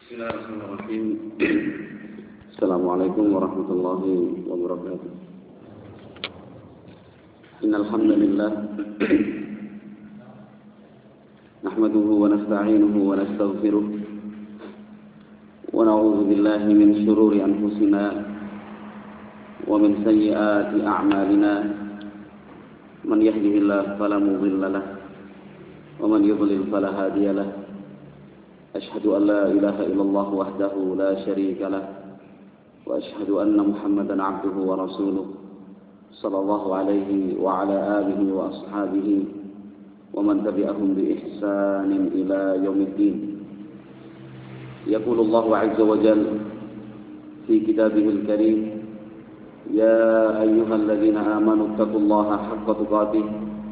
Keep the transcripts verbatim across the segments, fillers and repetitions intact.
Bismillahirrahmanirrahim. Assalamualaikum warahmatullahi wabarakatuh. Innal hamdalillah nahmaduhu wa nasta'inuhu wa nastaghfiruh wa na'udzu billahi min shururi anfusina wa min sayyiati a'malina. Man yahdihillahu fala mudilla lahu wa man yudlil fala hadiya lahu. Asyhadu an la ilaha illallah wahdahu la syarika lah wa asyhadu anna Muhammadan abduhu wa rasuluh sallallahu alaihi wa ala alihi wa ashabihi wa man tabi'ahum bi ihsanin ila yaumiddin. Yaqulu Allah azza wa jalla fi kitabihil karim, ya ayyuhalladzina amanu taqullaha haqqa tuqatih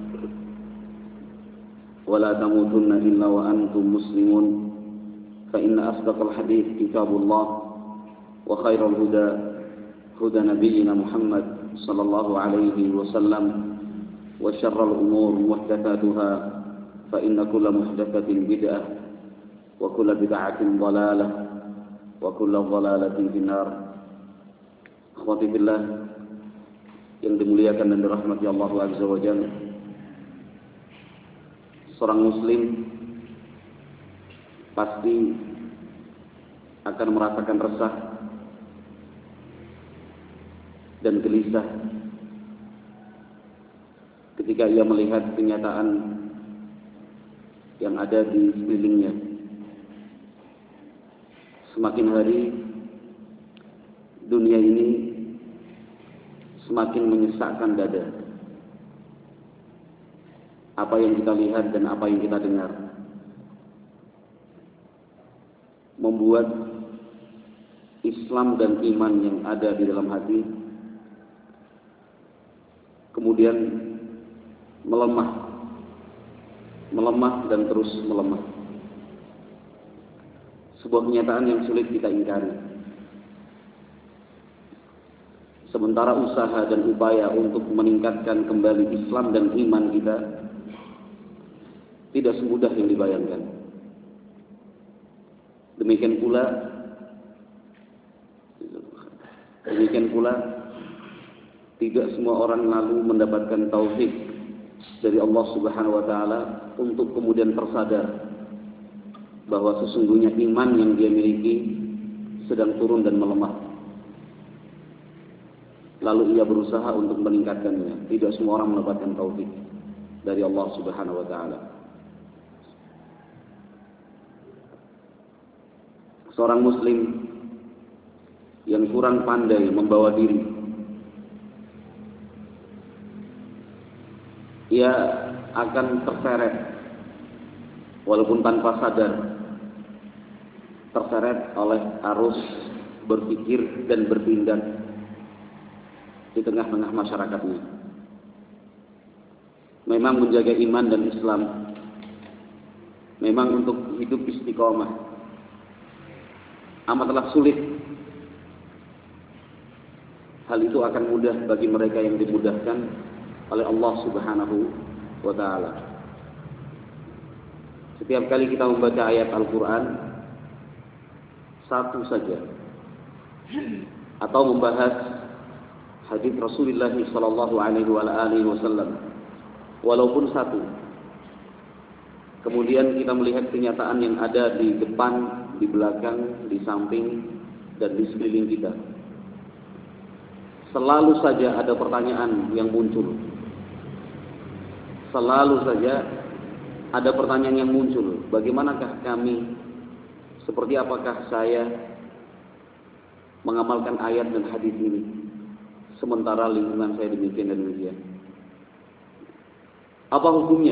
wa la tamutunna illa wa antum muslimun. فإن أصدق الحديث كتاب الله وخير الهدى هدى نبينا محمد صلى الله عليه وسلم وشر الأمور محدثاتها فإن كل محدثة بدعة وكل بدعة ضلالة وكل ضلالة في النار. Akhwati billah yang dimuliakan dan dirahmati Allah Azza wa Jalla, seorang muslim pasti akan merasakan resah dan gelisah ketika ia melihat kenyataan yang ada di sekelilingnya. Semakin hari dunia ini semakin menyesakkan dada. Apa yang kita lihat dan apa yang kita dengar membuat Islam dan iman yang ada di dalam hati kemudian melemah, melemah dan terus melemah. Sebuah kenyataan yang sulit kita ingkari. Sementara usaha dan upaya untuk meningkatkan kembali Islam dan iman kita tidak semudah yang dibayangkan. Demikian pula Demikian pula tidak semua orang lalu mendapatkan taufik dari Allah Subhanahu wa taala untuk kemudian tersadar bahwa sesungguhnya iman yang dia miliki sedang turun dan melemah. Lalu ia berusaha untuk meningkatkannya. Tidak semua orang mendapatkan taufik dari Allah Subhanahu wa taala. Seorang muslim yang kurang pandai membawa diri, ia akan terseret walaupun tanpa sadar, terseret oleh arus berpikir dan bertindak di tengah-tengah masyarakatnya. Memang menjaga iman dan Islam, memang untuk hidup istiqomah amatlah sulit. Hal itu akan mudah bagi mereka yang dimudahkan oleh Allah Subhanahu wa taala. Setiap kali kita membaca ayat Al-Qur'an satu saja atau membahas hadis Rasulullah sallallahu alaihi wasallam walaupun satu, kemudian kita melihat kenyataan yang ada di depan, di belakang, di samping, dan di sekeliling kita, selalu saja ada pertanyaan yang muncul. Selalu saja ada pertanyaan yang muncul. Bagaimanakah kami? Seperti apakah saya mengamalkan ayat dan hadis ini sementara lingkungan saya demikian dan demikian? Apa hukumnya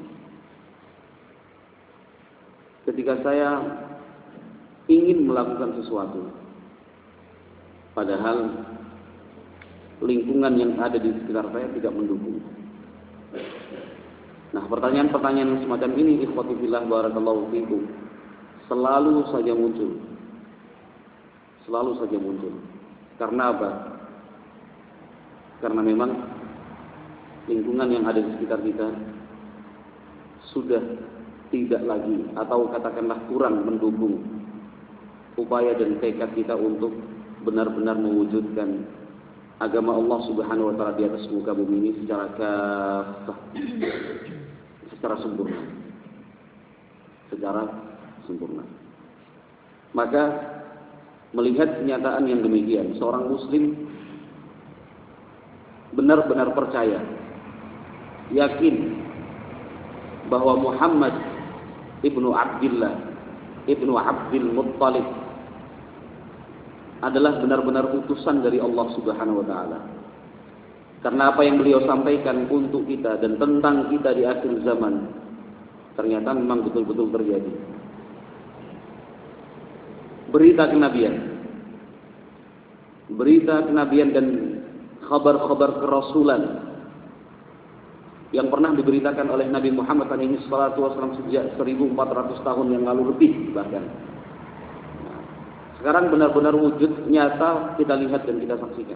ketika saya ingin melakukan sesuatu padahal lingkungan yang ada di sekitar saya tidak mendukung? Nah, pertanyaan-pertanyaan semacam ini, ikhwati fillah barakallahu fikum, selalu saja muncul. Selalu saja muncul. Karena apa? Karena memang lingkungan yang ada di sekitar kita sudah tidak lagi atau katakanlah kurang mendukung upaya dan tekad kita untuk benar-benar mewujudkan agama Allah Subhanahu wa taala di atas muka bumi ini secara kafah, secara sempurna. Secara sempurna. Maka melihat kenyataan yang demikian, seorang muslim benar-benar percaya, yakin bahwa Muhammad ibnu Abdillah ibnu Abdul Muttalib adalah benar-benar utusan dari Allah Subhanahu wa taala. Karena apa yang beliau sampaikan untuk kita dan tentang kita di akhir zaman ternyata memang betul-betul terjadi. Berita kenabian, berita kenabian dan kabar-kabar kerasulan yang pernah diberitakan oleh Nabi Muhammad alaihi salatu wasallam sejak seribu empat ratus tahun yang lalu lebih bahkan. Nah, sekarang benar-benar wujud nyata kita lihat dan kita saksikan.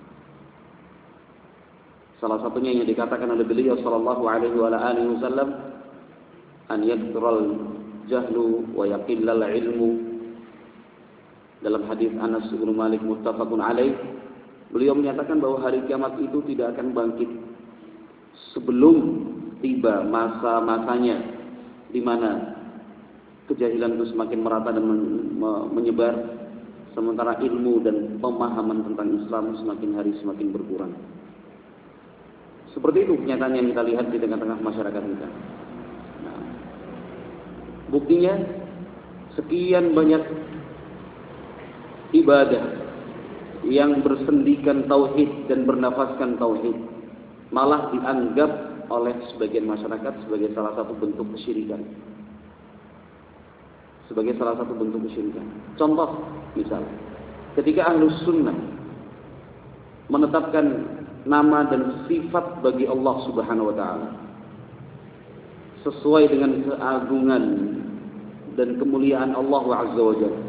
Salah satunya yang dikatakan oleh beliau sallallahu alaihi wa alihi wasallam, an yakthral jahlu wa yaqillal ilmu. Dalam hadis Anas bin Malik muttafaqun alaih, beliau menyatakan bahwa hari kiamat itu tidak akan bangkit sebelum tiba masa-masanya di mana kejahilan itu semakin merata dan menyebar, sementara ilmu dan pemahaman tentang Islam semakin hari semakin berkurang. Seperti itu kenyataan yang kita lihat di tengah-tengah masyarakat kita. Nah, buktinya sekian banyak ibadah yang bersendikan tauhid dan bernafaskan tauhid malah dianggap oleh sebagian masyarakat sebagai salah satu bentuk kesyirikan. Sebagai salah satu bentuk kesyirikan. Contoh misal, ketika Ahlus Sunnah menetapkan nama dan sifat bagi Allah Subhanahu wa taala sesuai dengan keagungan dan kemuliaan Allah Azza wa Jalla.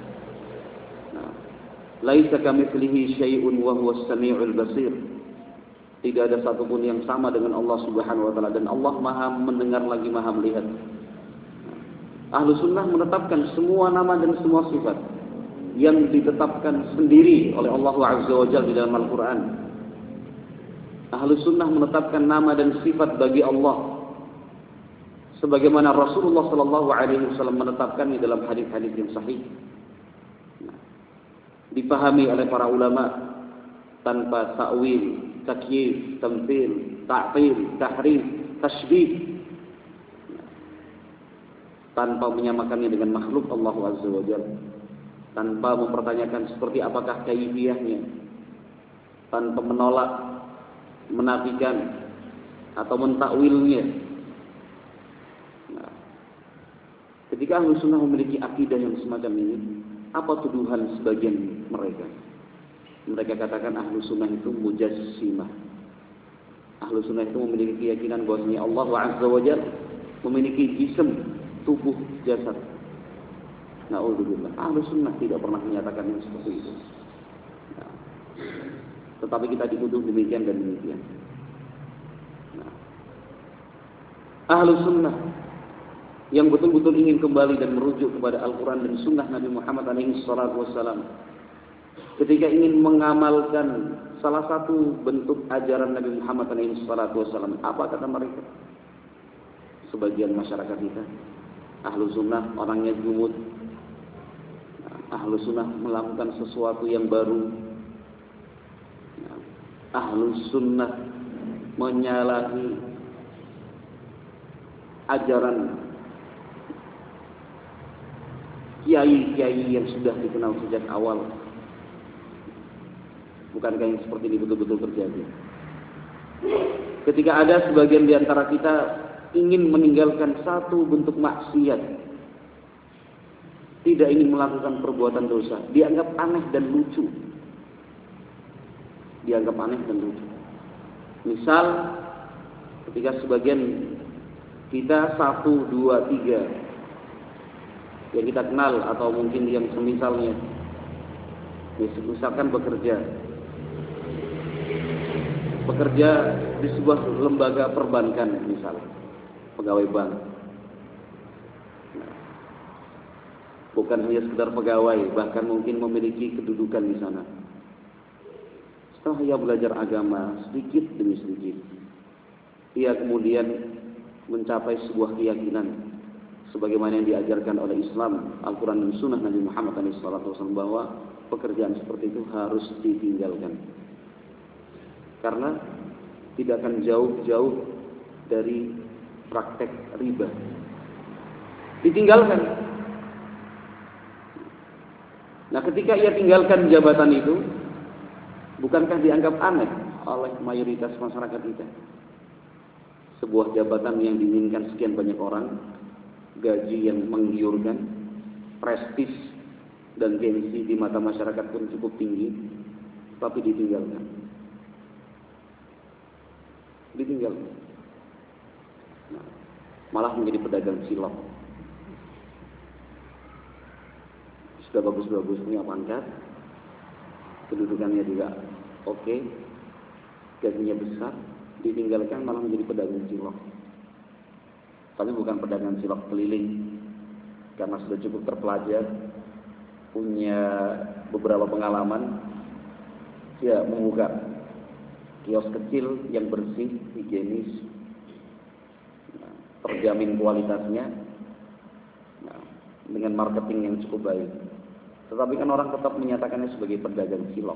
Laisa kamitslihi syai'un wa huwas samiul basir. Tidak ada satupun yang sama dengan Allah Subhanahu wa taala dan Allah Maha mendengar lagi Maha melihat. Ahlu Sunnah menetapkan semua nama dan semua sifat yang ditetapkan sendiri oleh Allah Azza wa Jalla di dalam Al-Qur'an. Ahlu Sunnah menetapkan nama dan sifat bagi Allah sebagaimana Rasulullah sallallahu alaihi wasallam menetapkannya dalam hadis-hadis yang sahih. Dipahami oleh para ulama tanpa ta'wil, takyif, tamthil, ta'til, tahrif, tasybih, tanpa menyamakannya dengan makhluk Allah Azza wa Jalla, tanpa mempertanyakan seperti apakah kaifiyahnya, tanpa menolak, menafikan atau mentakwilnya. Nah, ketika Ahlus Sunnah memiliki akidah yang semacam ini, apa tuduhan sebagian mereka? Mereka katakan Ahlu Sunnah itu mujassimah. Ahlu Sunnah itu memiliki keyakinan bahwasanya Allah Azza wa Jalla memiliki jisim, tubuh, jasad. Na'udzubillah. Ahlu Sunnah tidak pernah menyatakan yang seperti itu. Nah, tetapi kita dituduh demikian dan demikian. Nah, Ahlu Sunnah yang betul-betul ingin kembali dan merujuk kepada Al-Quran dan Sunnah Nabi Muhammad alaihi salatu wassalam, ketika ingin mengamalkan salah satu bentuk ajaran Nabi Muhammad alaihi salatu wassalam, apa kata mereka? Sebagian masyarakat kita, Ahlu Sunnah orangnya jumud, Ahlu Sunnah melakukan sesuatu yang baru, Ahlu Sunnah menyalahi ajaran kiai-kiai yang sudah dikenal sejak awal. Bukankah yang seperti ini betul-betul terjadi? Ketika ada sebagian di antara kita ingin meninggalkan satu bentuk maksiat, tidak ingin melakukan perbuatan dosa, dianggap aneh dan lucu. Dianggap aneh dan lucu. Misal, ketika sebagian kita satu, dua, tiga yang kita kenal atau mungkin yang semisalnya, misalkan bekerja bekerja di sebuah lembaga perbankan, misal pegawai bank. Nah, bukan hanya sekedar pegawai, bahkan mungkin memiliki kedudukan di sana. Setelah ia belajar agama sedikit demi sedikit, ia kemudian mencapai sebuah keyakinan sebagaimana yang diajarkan oleh Islam, Al-Quran dan Sunnah Nabi Muhammad shallallahu alaihi wasallam, bahwa pekerjaan seperti itu harus ditinggalkan karena tidak akan jauh-jauh dari praktek riba. Ditinggalkan. Nah, ketika ia tinggalkan jabatan itu, bukankah dianggap aneh oleh mayoritas masyarakat kita? Sebuah jabatan yang diinginkan sekian banyak orang, gaji yang menggiurkan, prestis dan gengsi di mata masyarakat pun cukup tinggi, tapi ditinggalkan. Ditinggalkan. Nah, malah menjadi pedagang cilok. Sudah bagus-bagus punya pangkat, kedudukannya juga oke, gajinya besar, ditinggalkan malah menjadi pedagang cilok. Tapi bukan pedagang cilok keliling, karena sudah cukup terpelajar, punya beberapa pengalaman, ya membuka kios kecil yang bersih, higienis, nah, terjamin kualitasnya, nah, dengan marketing yang cukup baik. Tetapi kan orang tetap menyatakannya sebagai pedagang cilok.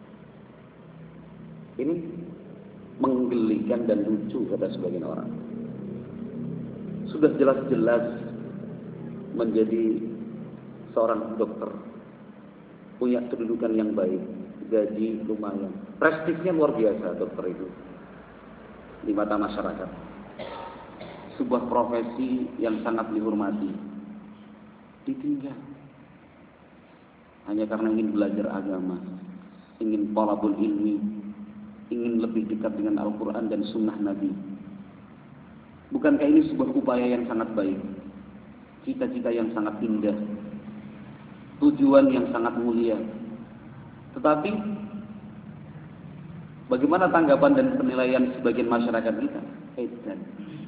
Ini menggelikan dan lucu kata sebagian orang. Sudah jelas-jelas menjadi seorang dokter, punya kedudukan yang baik, gaji lumayan, prestisnya luar biasa dokter itu di mata masyarakat. Sebuah profesi yang sangat dihormati, ditinggal hanya karena ingin belajar agama, ingin thalabul ilmi, ingin lebih dekat dengan Al-Quran dan Sunnah Nabi. Bukankah ini sebuah upaya yang sangat baik, cita-cita yang sangat indah, tujuan yang sangat mulia? Tetapi bagaimana tanggapan dan penilaian sebagian masyarakat kita? Edan.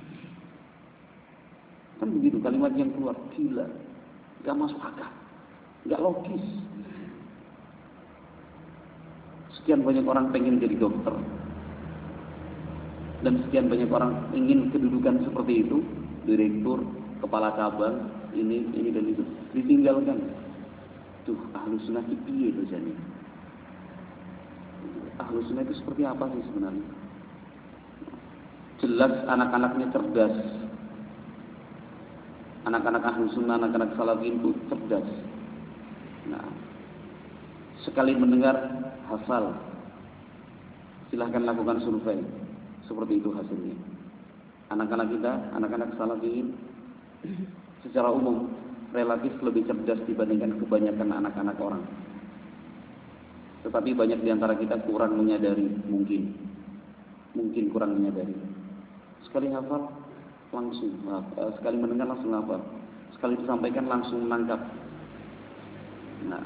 Kan begitu kalimat yang keluar, gila, gak masuk akal, gak logis. Sekian banyak orang pengen jadi dokter, dan sekian banyak orang ingin kedudukan seperti itu, direktur, kepala cabang, ini, ini dan itu, ditinggalkan. Tuh, ahlu sunnah itu piye itu jadi. Ahlu sunnah itu seperti apa sih sebenarnya? Jelas anak-anaknya cerdas. Anak-anak ahlu sunnah, anak-anak salafiyin itu cerdas. Nah, sekali mendengar hafal. Silahkan lakukan survei. Seperti itu hasilnya. Anak-anak kita, anak-anak salafiyin secara umum relatif lebih cerdas dibandingkan kebanyakan anak-anak orang. Tetapi banyak di antara kita kurang menyadari, mungkin mungkin kurang menyadari. Sekali hafal langsung, sekali mendengar langsung hafal, sekali disampaikan langsung menangkap. Nah,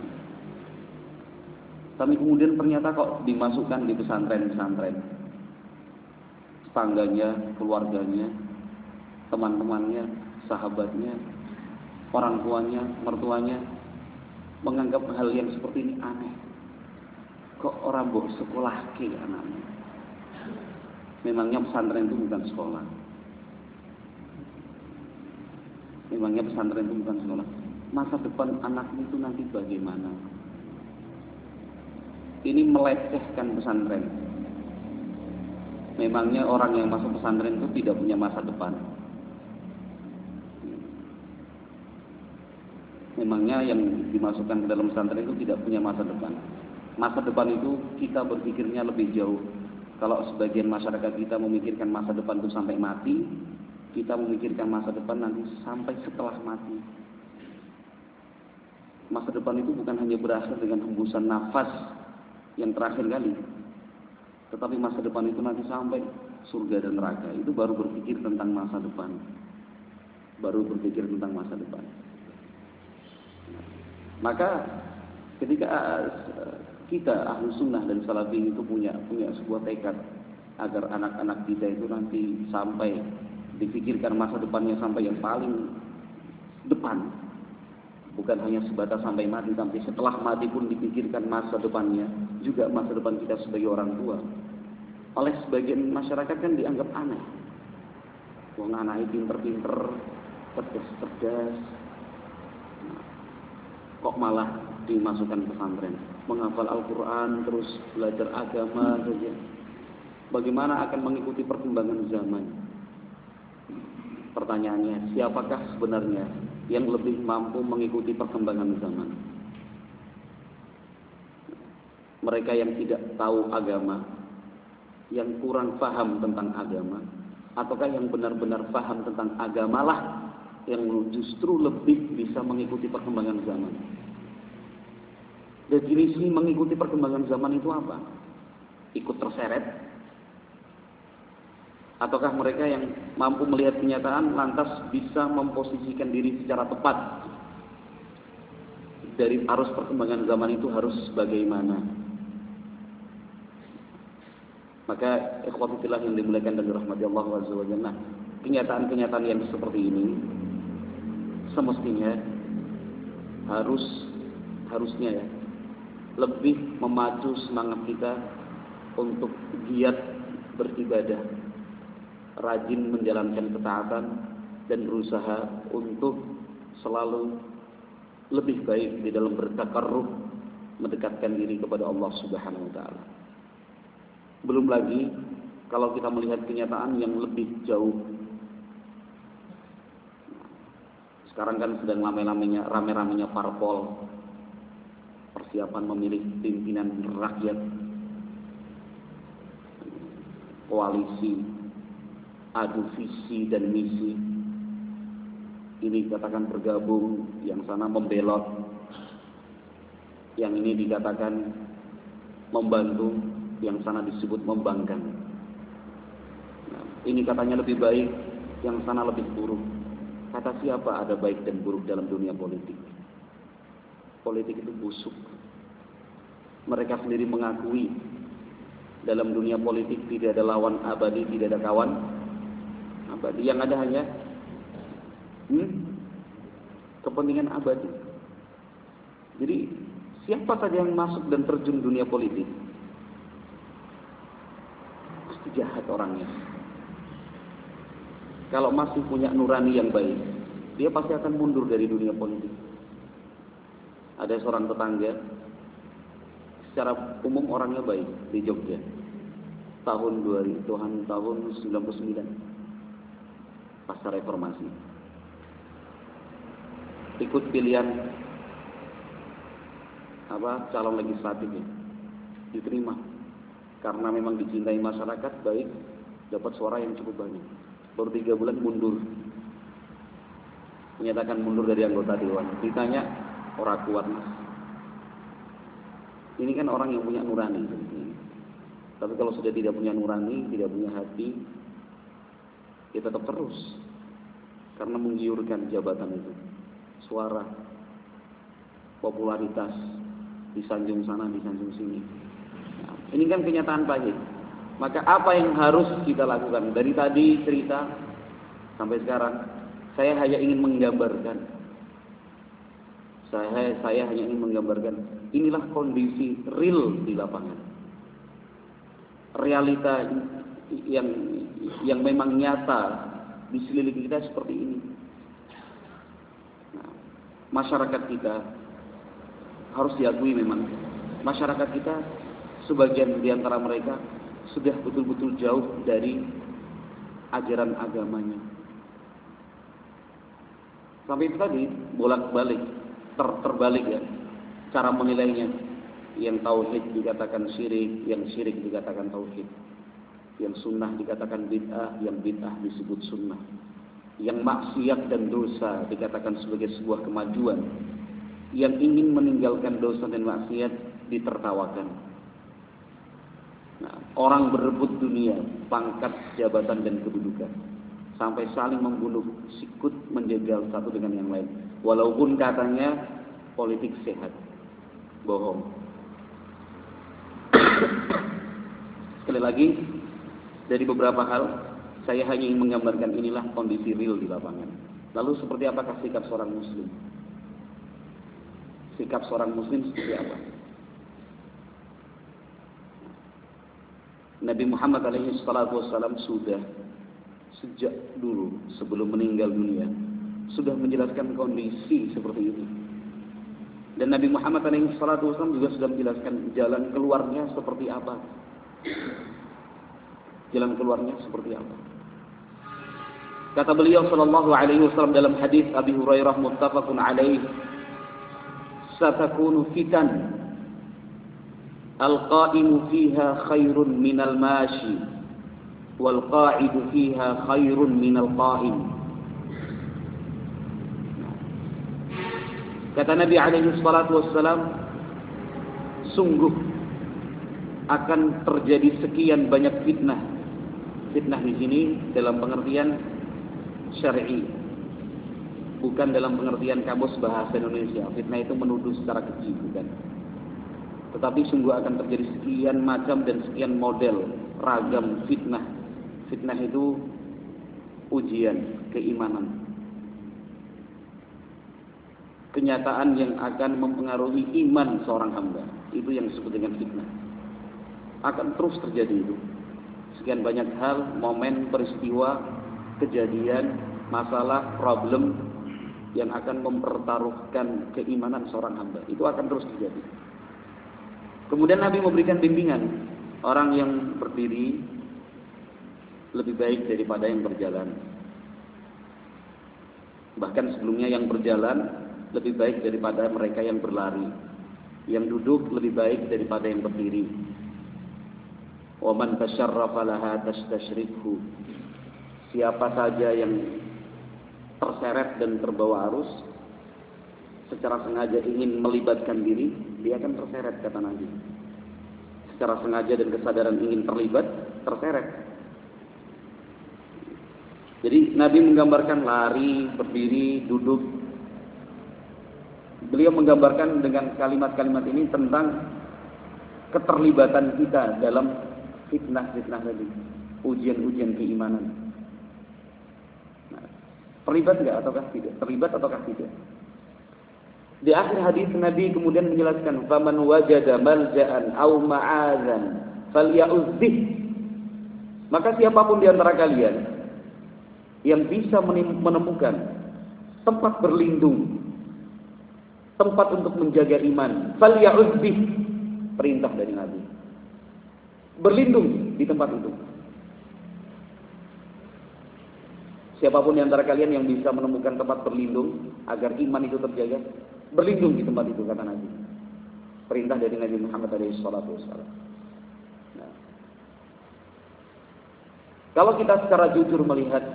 tapi kemudian ternyata kok dimasukkan di pesantren-pesantren, tetangganya, keluarganya, teman-temannya, sahabatnya, orang tuanya, mertuanya menganggap hal yang seperti ini aneh. Kok orang mau sekolah ke anaknya? Memangnya pesantren itu bukan sekolah. Memangnya pesantren itu bukan sekolah. Masa depan anaknya itu nanti bagaimana? Ini melecehkan pesantren. Memangnya orang yang masuk pesantren itu tidak punya masa depan. Memangnya yang dimasukkan ke dalam pesantren itu tidak punya masa depan. Masa depan itu kita berpikirnya lebih jauh. Kalau sebagian masyarakat kita memikirkan masa depan itu sampai mati, kita memikirkan masa depan nanti sampai setelah mati. Masa depan itu bukan hanya berakhir dengan hembusan nafas yang terakhir kali, tetapi masa depan itu nanti sampai surga dan neraka. Itu baru berpikir tentang masa depan. Baru berpikir tentang masa depan. Maka ketika kita ahlu sunnah dan salafi itu punya punya sebuah tekad agar anak-anak kita itu nanti sampai dipikirkan masa depannya sampai yang paling depan, Bukan hanya sebatas sampai mati, tapi setelah mati pun dipikirkan masa depannya, juga masa depan kita sebagai orang tua. Oleh sebagian masyarakat kan dianggap aneh. Wong anaknya pinter-pinter, cerdas-cerdas, kok malah dimasukkan pesantren, menghafal Al-Quran, terus belajar agama saja. Bagaimana akan mengikuti perkembangan zaman? Pertanyaannya, siapakah sebenarnya yang lebih mampu mengikuti perkembangan zaman? Mereka yang tidak tahu agama, yang kurang paham tentang agama, ataukah yang benar-benar paham tentang agama lah yang justru lebih bisa mengikuti perkembangan zaman? Definisi mengikuti perkembangan zaman itu apa? Ikut terseret? Ataukah mereka yang mampu melihat kenyataan lantas bisa memposisikan diri secara tepat dari arus perkembangan zaman itu harus bagaimana? Maka ikhwati fillah yang dimuliakan dan dirahmati Allah azza wa jalla, kenyataan-kenyataan yang seperti ini semestinya harus harusnya ya lebih memacu semangat kita untuk giat beribadah, rajin menjalankan ketaatan, dan berusaha untuk selalu lebih baik di dalam bertakarruf, mendekatkan diri kepada Allah Subhanahu wa taala. Belum lagi kalau kita melihat kenyataan yang lebih jauh. Sekarang kan sedang rame-ramenya rame-ramenya parpol, persiapan memilih pimpinan rakyat, koalisi, adu visi dan misi. Ini dikatakan bergabung, yang sana membelot, yang ini dikatakan membantu, yang sana disebut membangkang. Nah, ini katanya lebih baik, yang sana lebih buruk. Kata siapa ada baik dan buruk dalam dunia politik? Politik itu busuk. Mereka sendiri mengakui dalam dunia politik tidak ada lawan abadi, tidak ada kawan abadi. Yang ada hanya hmm, kepentingan abadi. Jadi siapa saja yang masuk dan terjun dunia politik pasti jahat orangnya. Kalau masih punya nurani yang baik, dia pasti akan mundur dari dunia politik. Ada seorang tetangga, secara umum orangnya baik di Jogja, tahun dua ribu, Tuhan tahun sembilan puluh sembilan, pasca reformasi, ikut pilihan apa calon legislatif ya, diterima karena memang dicintai masyarakat, baik, dapat suara yang cukup banyak. Baru tiga bulan mundur, menyatakan mundur dari anggota dewan. Ditanya, orang kuat mas. Ini kan orang yang punya nurani. Tapi kalau sudah tidak punya nurani, tidak punya hati, ya tetap terus. Karena menggiurkan jabatan itu, suara, popularitas, disanjung sana, disanjung sini. Nah, ini kan kenyataan pahit. Maka apa yang harus kita lakukan? Dari tadi cerita sampai sekarang, saya hanya ingin menggambarkan. Saya, saya hanya ingin menggambarkan. Inilah kondisi real di lapangan. Realita yang yang memang nyata di sekeliling kita seperti ini. Nah, masyarakat kita harus diakui memang. Masyarakat kita sebagian di antara mereka sudah betul-betul jauh dari ajaran agamanya. Sampai itu tadi bolak-balik, ter terbalik ya cara menilainya. Yang tauhid dikatakan syirik, yang syirik dikatakan tauhid. Yang sunnah dikatakan bid'ah, yang bid'ah disebut sunnah. Yang maksiat dan dosa dikatakan sebagai sebuah kemajuan. Yang ingin meninggalkan dosa dan maksiat ditertawakan. Nah, orang berebut dunia, pangkat, jabatan, dan kedudukan, sampai saling membunuh, sikut menjegal satu dengan yang lain. Walaupun katanya politik sehat, bohong. Sekali lagi, dari beberapa hal, saya hanya ingin menggambarkan inilah kondisi real di lapangan. Lalu seperti apakah sikap seorang muslim? sikap seorang muslim seperti apa. Nabi Muhammad alaihi salatu wassalam sudah sejak dulu sebelum meninggal dunia sudah menjelaskan kondisi seperti itu. Dan Nabi Muhammad alaihi salatu wassalam juga sudah menjelaskan jalan keluarnya seperti apa. Jalan keluarnya seperti apa. Kata beliau sallallahu alaihi wasallam dalam hadis Abi Hurairah muttafaqun alaih, "Satakunu fitan al-qa'imu fiha khairun minal mashi wal qa'idu fiha khairun minal qa'im." Kata Nabi alaihi salatu wassalam, sungguh akan terjadi sekian banyak fitnah. Fitnah di sini dalam pengertian syar'i, bukan dalam pengertian kamus bahasa Indonesia. Fitnah itu menuduh secara keji, bukan. Tetapi sungguh akan terjadi sekian macam dan sekian model ragam fitnah. Fitnah itu ujian keimanan, kenyataan yang akan mempengaruhi iman seorang hamba. Itu yang disebut dengan fitnah. Akan terus terjadi itu. Sekian banyak hal, momen, peristiwa, kejadian, masalah, problem yang akan mempertaruhkan keimanan seorang hamba. Itu akan terus terjadi. Kemudian Nabi memberikan bimbingan, orang yang berdiri lebih baik daripada yang berjalan. Bahkan sebelumnya yang berjalan lebih baik daripada mereka yang berlari. Yang duduk lebih baik daripada yang berdiri. Wa man tasyarrafa laha tastasyrifhu. Siapa saja yang terseret dan terbawa arus, secara sengaja ingin melibatkan diri, dia akan terseret, kata Nabi. Secara sengaja dan kesadaran ingin terlibat, terseret. Jadi Nabi menggambarkan lari, berdiri, duduk. Beliau menggambarkan dengan kalimat-kalimat ini tentang keterlibatan kita dalam fitnah-fitnah tadi, ujian-ujian keimanan. Nah, terlibat enggak ataukah tidak? Terlibat ataukah tidak? Di akhir hadis Nabi kemudian menjelaskan, "Faman wajada malja'an aw ma'adzan falya'uzzih." Maka siapapun di antara kalian yang bisa menemukan tempat berlindung, tempat untuk menjaga iman, falya'uzzih, perintah dari Nabi. Berlindung di tempat itu. Siapapun di antara kalian yang bisa menemukan tempat berlindung agar iman itu terjaga, berlindung di tempat itu, kata Nabi. Perintah dari Nabi Muhammad shallallahu alaihi wasallam. Nah, kalau kita secara jujur melihat,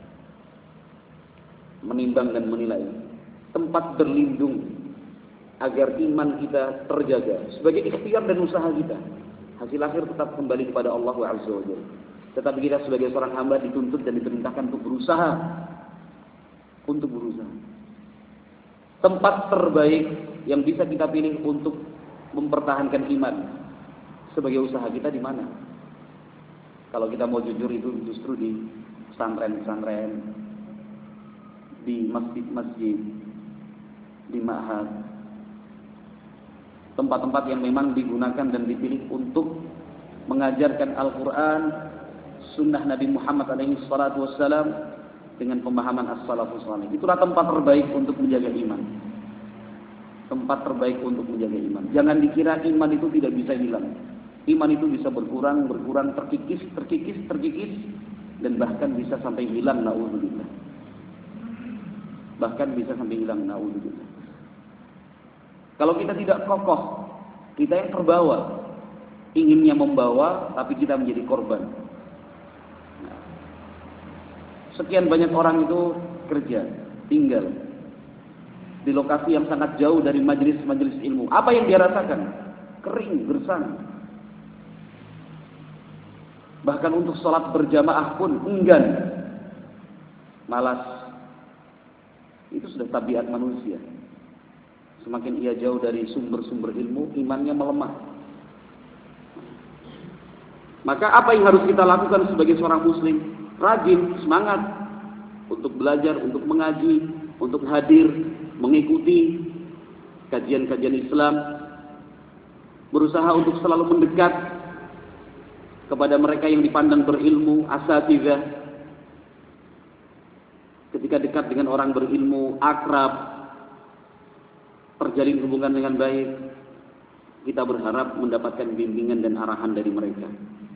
menimbang dan menilai tempat berlindung agar iman kita terjaga sebagai ikhtiar dan usaha kita, hasil akhir tetap kembali kepada Allah Azza wa Jalla. Tetapi kita sebagai seorang hamba dituntut dan diperintahkan untuk berusaha, untuk berusaha. Tempat terbaik yang bisa kita pilih untuk mempertahankan iman sebagai usaha kita di mana? Kalau kita mau jujur, itu justru di pesantren-pesantren, di masjid-masjid, di ma'had. Tempat-tempat yang memang digunakan dan dipilih untuk mengajarkan Al-Quran, sunnah Nabi Muhammad alaihi salatu wassalam dengan pemahaman as-salafus salih. Itulah tempat terbaik untuk menjaga iman. Tempat terbaik untuk menjaga iman. Jangan dikira iman itu tidak bisa hilang. Iman itu bisa berkurang, berkurang, terkikis, terkikis, terkikis, dan bahkan bisa sampai hilang, na'udzubillah. Bahkan bisa sampai hilang, na'udzubillah. Kalau kita tidak kokoh, kita yang terbawa, inginnya membawa, tapi kita menjadi korban. Nah, sekian banyak orang itu kerja, tinggal di lokasi yang sangat jauh dari majelis-majelis ilmu. Apa yang dia rasakan? Kering, gersang. Bahkan untuk sholat berjamaah pun enggan, malas. Itu sudah tabiat manusia. Semakin ia jauh dari sumber-sumber ilmu, imannya melemah. Maka apa yang harus kita lakukan sebagai seorang muslim? Rajin, semangat untuk belajar, untuk mengaji, untuk hadir, mengikuti kajian-kajian Islam, berusaha untuk selalu mendekat kepada mereka yang dipandang berilmu, asatidzah. Ketika dekat dengan orang berilmu, akrab, terjalin hubungan dengan baik, kita berharap mendapatkan bimbingan dan arahan dari mereka.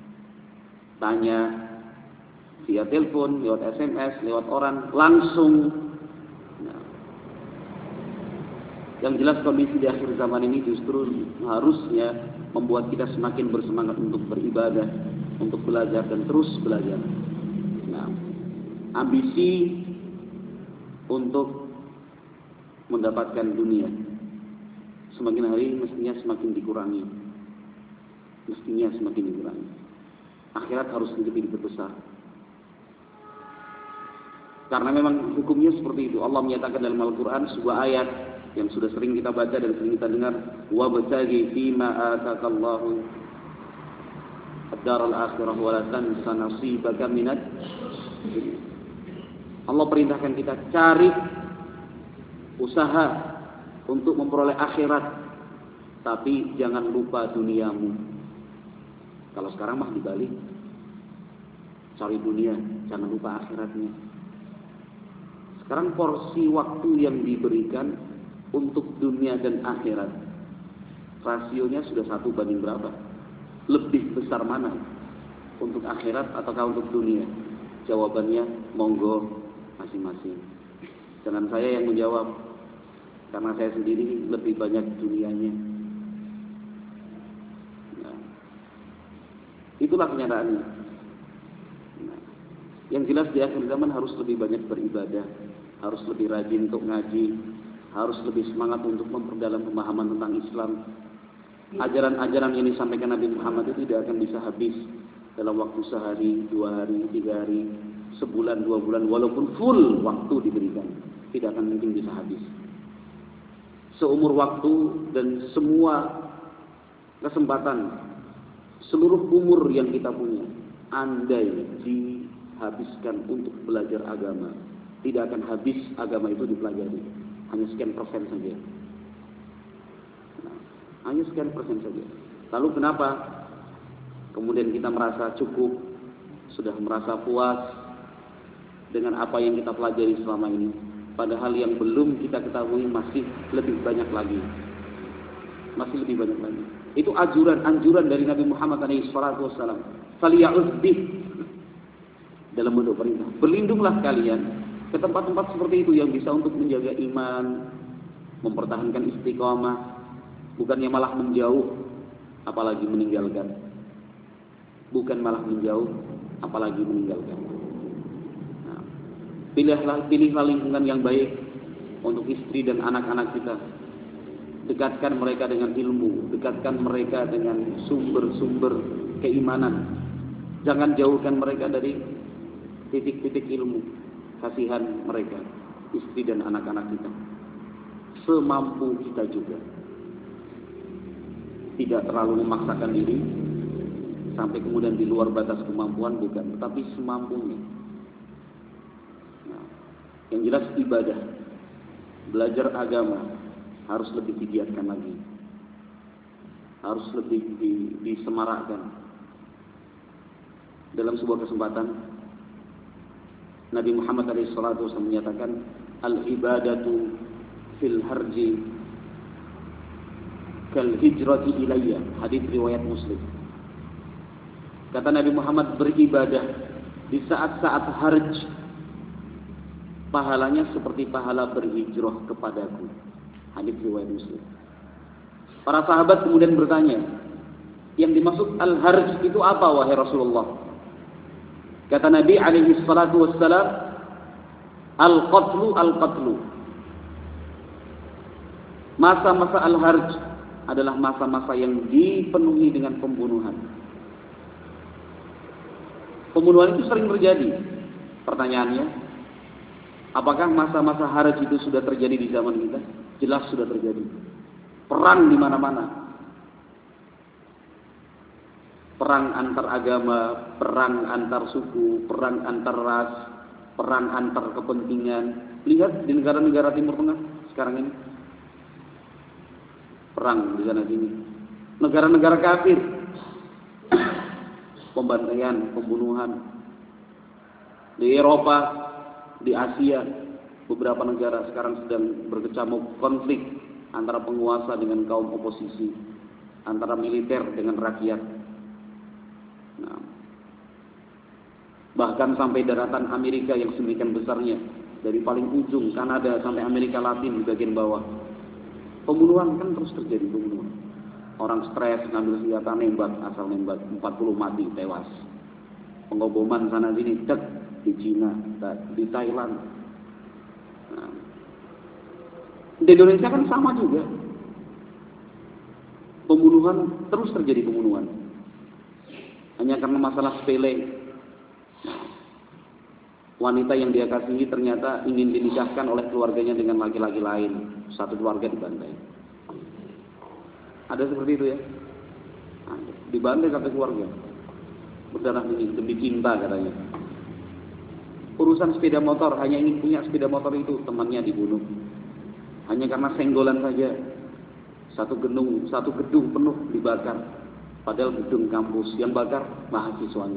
Tanya via telepon, lewat S M S, lewat orang, langsung. Nah, yang jelas kondisi di akhir zaman ini justru harusnya membuat kita semakin bersemangat untuk beribadah, untuk belajar dan terus belajar. Nah, ambisi untuk mendapatkan dunia semakin hari mestinya semakin dikurangi, mestinya semakin dikurangi. Akhirat harus lebih diperbesar. Karena memang hukumnya seperti itu. Allah menyatakan dalam Al-Quran sebuah ayat yang sudah sering kita baca dan sering kita dengar, wabtaghi fima atakallahu ad-daral akhirah wa la tansa nasibaka minad. Allah perintahkan kita cari usaha untuk memperoleh akhirat, tapi jangan lupa duniamu. Kalau sekarang mah dibalik, cari dunia, jangan lupa akhiratnya. Sekarang porsi waktu yang diberikan untuk dunia dan akhirat, rasionya sudah satu banding berapa? Lebih besar mana? Untuk akhirat ataukah untuk dunia? Jawabannya monggo masing-masing. Jangan saya yang menjawab, karena saya sendiri lebih banyak dunianya. Nah, itulah kenyataannya. Nah, yang jelas di akhir zaman harus lebih banyak beribadah, harus lebih rajin untuk ngaji, harus lebih semangat untuk memperdalam pemahaman tentang Islam. Ajaran-ajaran yang disampaikan Nabi Muhammad itu tidak akan bisa habis dalam waktu sehari, dua hari, tiga hari, sebulan, dua bulan, walaupun full waktu diberikan, tidak akan mungkin bisa habis. Seumur waktu dan semua kesempatan, seluruh umur yang kita punya, andai dihabiskan untuk belajar agama, tidak akan habis agama itu dipelajari. Hanya sekian persen saja. Nah, hanya sekian persen saja. Lalu kenapa kemudian kita merasa cukup, sudah merasa puas dengan apa yang kita pelajari selama ini? Padahal yang belum kita ketahui masih lebih banyak lagi. Masih lebih banyak lagi. Itu anjuran anjuran dari Nabi Muhammad shallallahu alaihi wasallam. Faliya'udz bih, dalam bentuk perintah. Berlindunglah kalian ke tempat-tempat seperti itu yang bisa untuk menjaga iman, mempertahankan istiqamah, bukannya malah menjauh, apalagi meninggalkan. Bukan malah menjauh, apalagi meninggalkan. Pilihlah, pilihlah lingkungan yang baik untuk istri dan anak-anak kita. Dekatkan mereka dengan ilmu, dekatkan mereka dengan sumber-sumber keimanan. Jangan jauhkan mereka dari titik-titik ilmu. Kasihan mereka, istri dan anak-anak kita. Semampu kita juga. Tidak terlalu memaksakan diri sampai kemudian di luar batas kemampuan, bukan, tetapi semampunya. Yang jelas ibadah, belajar agama harus lebih digiatkan lagi, harus lebih di, disemarakkan. Dalam sebuah kesempatan, Nabi Muhammad shallallahu alaihi wasallam menyatakan, al-ibadatu fil harji kal hijrati ilayya, hadis riwayat Muslim. Kata Nabi Muhammad, beribadah di saat-saat harj, pahalanya seperti pahala berhijrah kepadaku. Hadis riwayat Muslim. Para sahabat kemudian bertanya, yang dimaksud al-harj itu apa wahai Rasulullah? Kata Nabi alaihi salatu wassalam, al-qatlu al-qatlu. Masa-masa al-harj adalah masa-masa yang dipenuhi dengan pembunuhan. Pembunuhan itu sering terjadi. Pertanyaannya, apakah masa-masa haraj itu sudah terjadi di zaman kita? Jelas sudah terjadi. Perang di mana-mana. Perang antar agama, perang antar suku, perang antar ras, perang antar kepentingan. Lihat di negara-negara Timur Tengah sekarang ini. perang di sana sini. Negara-negara kafir, pembantaian, pembunuhan. Di Eropa, di Asia, beberapa negara sekarang sedang berkecamuk konflik antara penguasa dengan kaum oposisi, antara militer dengan rakyat. Nah, bahkan sampai daratan Amerika yang sedemikian besarnya, dari paling ujung Kanada sampai Amerika Latin di bagian bawah, pembunuhan kan terus terjadi, pembunuhan. Orang stres ngambil senjata nembak, asal nembak, empat puluh mati, tewas. Pengoboman sana sini, cek di Cina, di Thailand. Nah, di Indonesia kan sama juga, pembunuhan terus terjadi, pembunuhan hanya karena masalah sepele. Wanita yang dia kasihi ternyata ingin dinikahkan oleh keluarganya dengan laki-laki lain, satu keluarga dibantai. Ada seperti itu ya, nah, dibantai sampai keluarga, berdarah dingin demi cinta katanya. Urusan sepeda motor, hanya ingin punya sepeda motor itu, temannya dibunuh hanya karena senggolan saja. Satu gedung, satu gedung penuh dibakar, padahal gedung kampus, yang bakar mahasiswanya.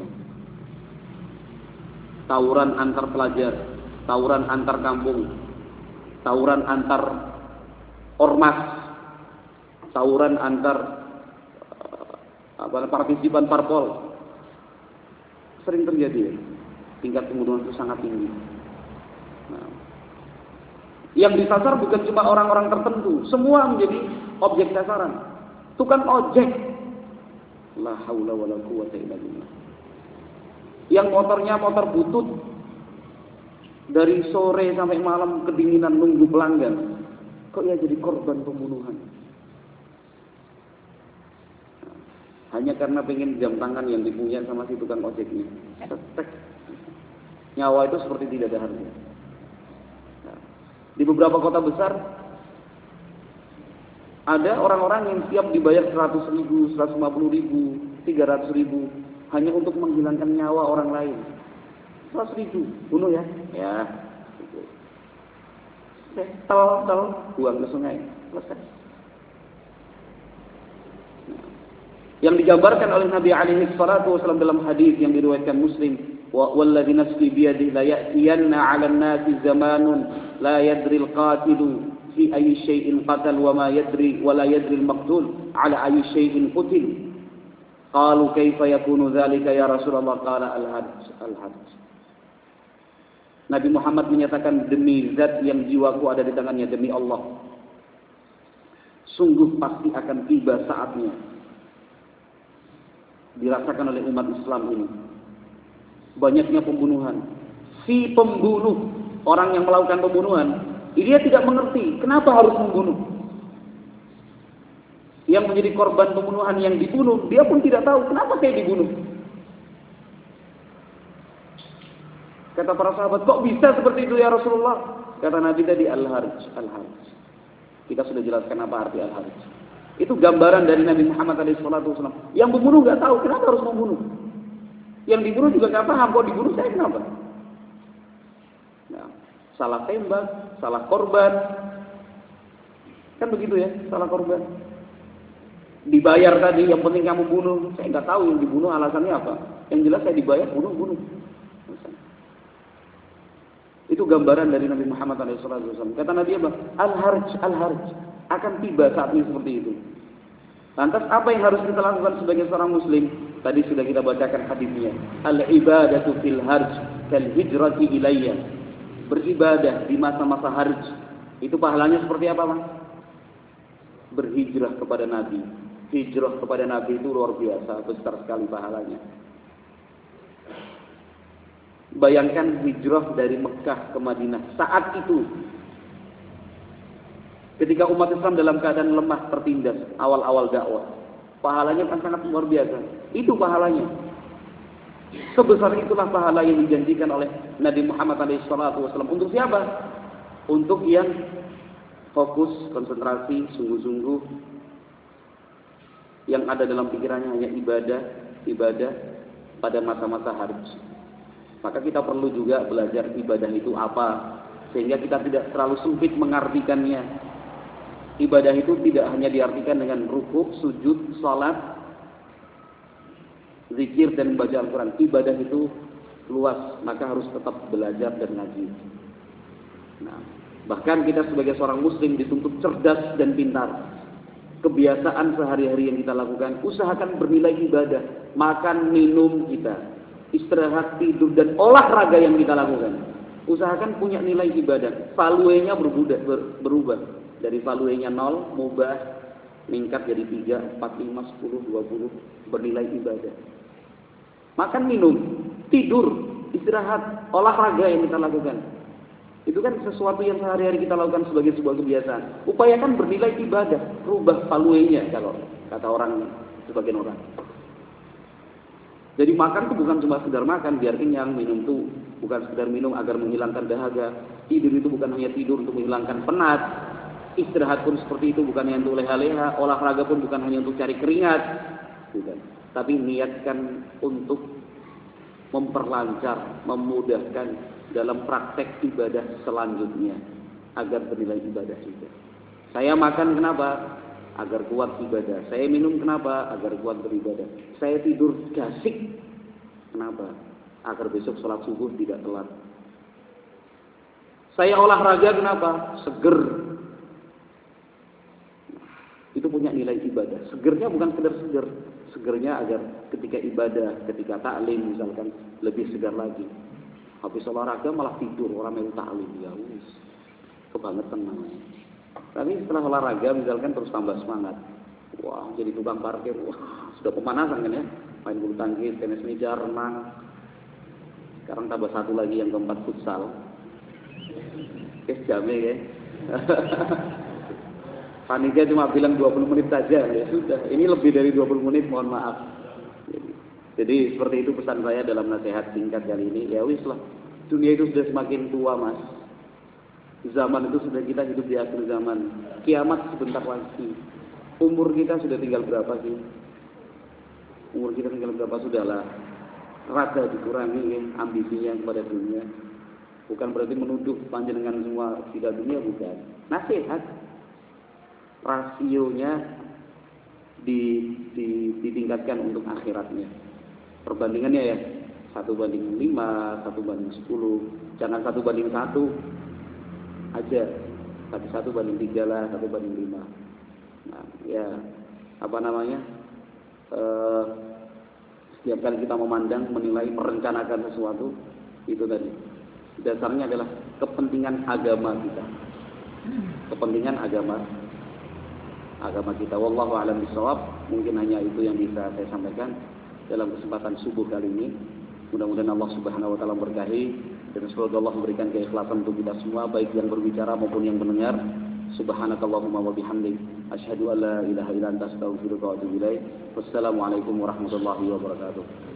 Tawuran antar pelajar, tawuran antar kampung, tawuran antar ormas, tawuran antar apa, partisipan parpol, sering terjadi ya. Tingkat pembunuhan itu sangat tinggi. Nah, yang disasar bukan cuma orang-orang tertentu, semua menjadi objek sasaran. Tukang ojek, la haula wala quwwata illa billah, yang motornya motor butut, dari sore sampai malam kedinginan nunggu pelanggan, kok ya jadi korban pembunuhan? Hanya karena pengen jam tangan yang dipunya sama si tukang ojeknya. Tek. Nyawa itu seperti tidak ada harga. Nah, di beberapa kota besar ada orang-orang yang siap dibayar seratus ribu, seratus lima puluh ribu, tiga ratus ribu hanya untuk menghilangkan nyawa orang lain. Seratus ribu, bunuh ya? Ya. Tel, tel, buang ke sungai, selesai. Nah, yang digambarkan oleh Nabi alaihi salatu wasallam dalam hadis yang diriwayatkan Muslim, والذي نفسي بيده لا يأتين على الناس زمان لا يدري القاتل في أي شيء قتل وما يدري ولا يدري المقتول على أي شيء قتل قالوا كيف يكون ذلك يا رسول الله قال الحج الحج. Nabi Muhammad menyatakan, demi zat yang jiwaku ada di tangannya, demi Allah, sungguh pasti akan tiba saatnya dirasakan oleh umat Islam ini banyaknya pembunuhan. Si pembunuh, orang yang melakukan pembunuhan, dia tidak mengerti kenapa harus membunuh. Yang menjadi korban pembunuhan, yang dibunuh, dia pun tidak tahu kenapa saya dibunuh. Kata para sahabat, kok bisa seperti itu ya Rasulullah? Kata Nabi tadi, al-harj, al-harj. Kita sudah jelaskan apa arti al-harj. Itu gambaran dari Nabi Muhammad shallallahu alaihi wasallam. Yang membunuh nggak tahu kenapa harus membunuh. Yang dibunuh juga nggak paham, kok dibunuh saya kenapa? Nah, salah tembak, salah korban, kan begitu ya, salah korban. Dibayar tadi, yang penting kamu bunuh, saya nggak tahu yang dibunuh alasannya apa. Yang jelas saya dibayar, bunuh, bunuh. Itu gambaran dari Nabi Muhammad shallallahu alaihi wasallam. Kata Nabi apa? Al-harj, al-harj, akan tiba saatnya seperti itu. Lantas apa yang harus kita lakukan sebagai seorang muslim? Tadi sudah kita bacakan hadisnya. Al-ibadatu fil harj kal hijrati ilayya. Beribadah di masa-masa harj itu pahalanya seperti apa, Bang? Berhijrah kepada Nabi. Hijrah kepada Nabi itu luar biasa, besar sekali pahalanya. Bayangkan hijrah dari Mekah ke Madinah saat itu, ketika umat Islam dalam keadaan lemah, tertindas, awal-awal dakwah, pahalanya kan sangat luar biasa. Itu pahalanya. Sebesar itulah pahala yang dijanjikan oleh Nabi Muhammad shallallahu alaihi wasallam. Untuk siapa? Untuk yang fokus, konsentrasi, sungguh-sungguh, yang ada dalam pikirannya hanya ibadah, ibadah pada masa-masa harj. Maka kita perlu juga belajar ibadah itu apa, sehingga kita tidak terlalu sempit mengartikannya. Ibadah itu tidak hanya diartikan dengan rukuk, sujud, salat, zikir dan membaca Al-Quran. Ibadah itu luas, maka harus tetap belajar dan ngaji. Nah, bahkan kita sebagai seorang muslim dituntut cerdas dan pintar. Kebiasaan sehari-hari yang kita lakukan, usahakan bernilai ibadah. Makan, minum kita, istirahat, tidur, dan olahraga yang kita lakukan, usahakan punya nilai ibadah. Valuenya berubah, berubah. Dari valuenya nol, mubah, meningkat jadi tiga, empat, lima, sepuluh, dua puluh, bernilai ibadah. Makan, minum, tidur, istirahat, olahraga yang kita lakukan, itu kan sesuatu yang sehari-hari kita lakukan sebagai sebuah kebiasaan. Upayakan bernilai ibadah, rubah valuenya kalau kata orang, sebagian orang. Jadi makan itu bukan cuma sekedar makan biar kenyang, minum itu bukan sekedar minum agar menghilangkan dahaga, tidur itu bukan hanya tidur untuk menghilangkan penat, istirahat pun seperti itu bukan hanya untuk leha-leha, olahraga pun bukan hanya untuk cari keringat, bukan. Tapi niatkan untuk memperlancar, memudahkan dalam praktek ibadah selanjutnya agar bernilai ibadah juga. Saya makan kenapa? Agar kuat ibadah. Saya minum kenapa? Agar kuat beribadah. Saya tidur gasik kenapa? Agar besok sholat subuh tidak telat. Saya olahraga kenapa? Seger. Itu punya nilai ibadah. Segernya bukan sekedar seger, segernya agar ketika ibadah, ketika taklim misalkan lebih segar lagi. Habis olahraga malah tidur, orang yang taklim, ya wis, kebangetan namanya. Tapi setelah olahraga misalkan terus tambah semangat, wah jadi tukang parkir, wah sudah pemanasan kan ya, main bulu tangkis, tenis meja, renang. Sekarang tambah satu lagi yang keempat, futsal. Kes jame ya. Panitia cuma bilang dua puluh menit saja, ya sudah. Ini lebih dari dua puluh menit, mohon maaf. Jadi, jadi seperti itu pesan saya dalam nasihat singkat kali ini. Ya wis lah, dunia itu sudah semakin tua mas. Zaman itu sudah kita hidup di akhir zaman. Kiamat sebentar lagi. Umur kita sudah tinggal berapa sih? Umur kita tinggal berapa? Sudahlah. Raga dikurangi ya, ambisinya kepada dunia. Bukan berarti menuduh panjenengan semua tidak dunia, bukan. Nasihat. Rasionya di, di, ditingkatkan untuk akhiratnya. Perbandingannya ya satu banding lima, satu banding sepuluh, jangan satu banding satu aja, tapi satu banding tiga lah, satu banding lima. Nah, ya apa namanya? Eh, setiap kali kita memandang, menilai, merencanakan sesuatu, itu tadi dasarnya adalah kepentingan agama kita, kepentingan agama. agama kita. Wallahu a'lam bishawab. Mungkin hanya itu yang bisa saya sampaikan dalam kesempatan subuh kali ini. Mudah-mudahan Allah Subhanahu wa taala berkahi dan semoga Allah memberikan keikhlasan untuk kita semua, baik yang berbicara maupun yang mendengar. Subhanakallahumma wa bihamdik asyhadu an la ilaha illa anta astaghfiruka wa atubu ilaik. Wassalamualaikum warahmatullahi wabarakatuh.